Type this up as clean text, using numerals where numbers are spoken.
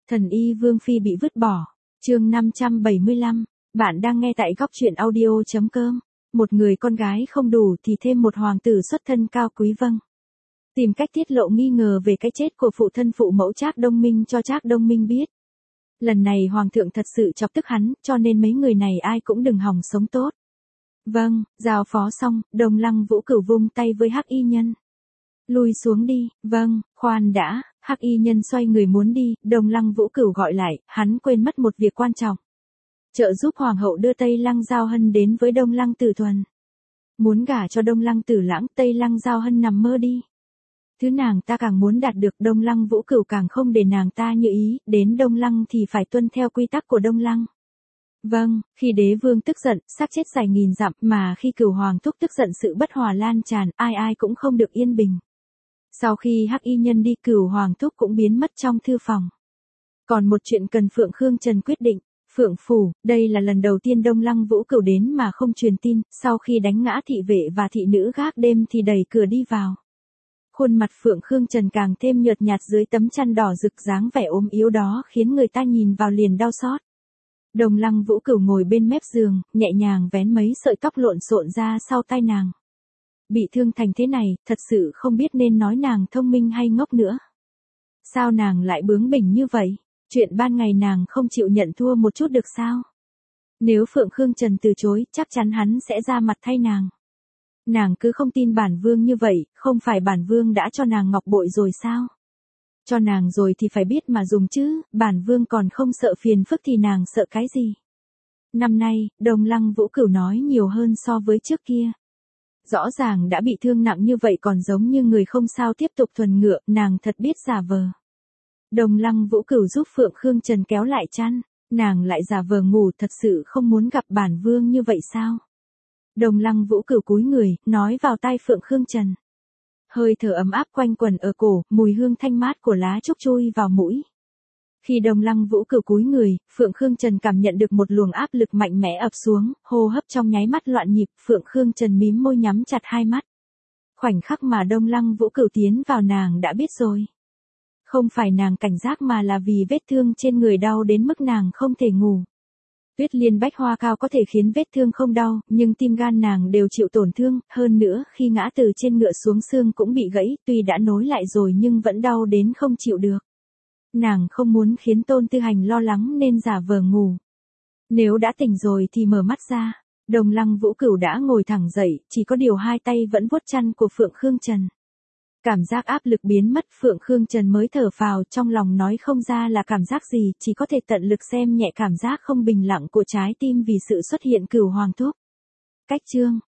Thần y Vương Phi bị vứt bỏ. Chương 575. Bạn đang nghe tại góc truyện audio.com. Một người con gái không đủ thì thêm một hoàng tử xuất thân cao quý vâng. Tìm cách tiết lộ nghi ngờ về cái chết của phụ thân phụ mẫu Trác Đông Minh cho Trác Đông Minh biết. Lần này hoàng thượng thật sự chọc tức hắn, cho nên mấy người này ai cũng đừng hòng sống tốt. Vâng, giao phó xong, Đông Lăng Vũ Cửu vung tay với Hắc Y Nhân. Lui xuống đi, vâng, khoan đã, Hắc Y Nhân xoay người muốn đi, Đông Lăng Vũ Cửu gọi lại, hắn quên mất một việc quan trọng. Trợ giúp hoàng hậu đưa Tây Lăng Giao Hân đến với Đông Lăng Tử Thuần. Muốn gả cho Đông Lăng Tử Lãng, Tây Lăng Giao Hân nằm mơ đi. Thứ nàng ta càng muốn đạt được, Đông Lăng Vũ Cửu càng không để nàng ta như ý, đến Đông Lăng thì phải tuân theo quy tắc của Đông Lăng. Vâng, khi đế vương tức giận, xác chết dài nghìn dặm, mà khi Cửu hoàng thúc tức giận sự bất hòa lan tràn, ai ai cũng không được yên bình. Sau khi Hắc Y Nhân đi, Cửu hoàng thúc cũng biến mất trong thư phòng. Còn một chuyện cần Phượng Khương Trần quyết định. Phượng phủ, đây là lần đầu tiên Đông Lăng Vũ Cửu đến mà không truyền tin, sau khi đánh ngã thị vệ và thị nữ gác đêm thì đẩy cửa đi vào. Khuôn mặt Phượng Khương Trần càng thêm nhợt nhạt dưới tấm chăn đỏ rực, dáng vẻ ốm yếu đó khiến người ta nhìn vào liền đau xót. Đông Lăng Vũ Cửu ngồi bên mép giường, nhẹ nhàng vén mấy sợi tóc lộn xộn ra sau tai nàng. Bị thương thành thế này, thật sự không biết nên nói nàng thông minh hay ngốc nữa. Sao nàng lại bướng bỉnh như vậy? Chuyện ban ngày nàng không chịu nhận thua một chút được sao? Nếu Phượng Khương Trần từ chối, chắc chắn hắn sẽ ra mặt thay nàng. Nàng cứ không tin bản vương như vậy, không phải bản vương đã cho nàng ngọc bội rồi sao? Cho nàng rồi thì phải biết mà dùng chứ, bản vương còn không sợ phiền phức thì nàng sợ cái gì? Năm nay, Đông Lăng Vũ Cửu nói nhiều hơn so với trước kia. Rõ ràng đã bị thương nặng như vậy còn giống như người không sao tiếp tục thuần ngựa, nàng thật biết giả vờ. Đông Lăng Vũ Cửu giúp Phượng Khương Trần kéo lại chăn, nàng lại giả vờ ngủ, thật sự không muốn gặp bản vương như vậy sao? Đông Lăng Vũ Cửu cúi người, nói vào tai Phượng Khương Trần. Hơi thở ấm áp quanh quẩn ở cổ, mùi hương thanh mát của lá trúc chui vào mũi. Khi Đông Lăng Vũ Cửu cúi người, Phượng Khương Trần cảm nhận được một luồng áp lực mạnh mẽ ập xuống, hô hấp trong nháy mắt loạn nhịp, Phượng Khương Trần mím môi nhắm chặt hai mắt. Khoảnh khắc mà Đông Lăng Vũ Cửu tiến vào nàng đã biết rồi. Không phải nàng cảnh giác mà là vì vết thương trên người đau đến mức nàng không thể ngủ. Tuyết liên bách hoa cao có thể khiến vết thương không đau, nhưng tim gan nàng đều chịu tổn thương, hơn nữa khi ngã từ trên ngựa xuống xương cũng bị gãy, tuy đã nối lại rồi nhưng vẫn đau đến không chịu được. Nàng không muốn khiến Tôn Tư Hành lo lắng nên giả vờ ngủ. Nếu đã tỉnh rồi thì mở mắt ra, Đông Lăng Vũ Cửu đã ngồi thẳng dậy, chỉ có điều hai tay vẫn vuốt chăn của Phượng Khương Trần. Cảm giác áp lực biến mất, Phượng Khương Trần mới thở phào, trong lòng nói không ra là cảm giác gì, chỉ có thể tận lực xem nhẹ cảm giác không bình lặng của trái tim vì sự xuất hiện Cửu hoàng thúc. Cách chương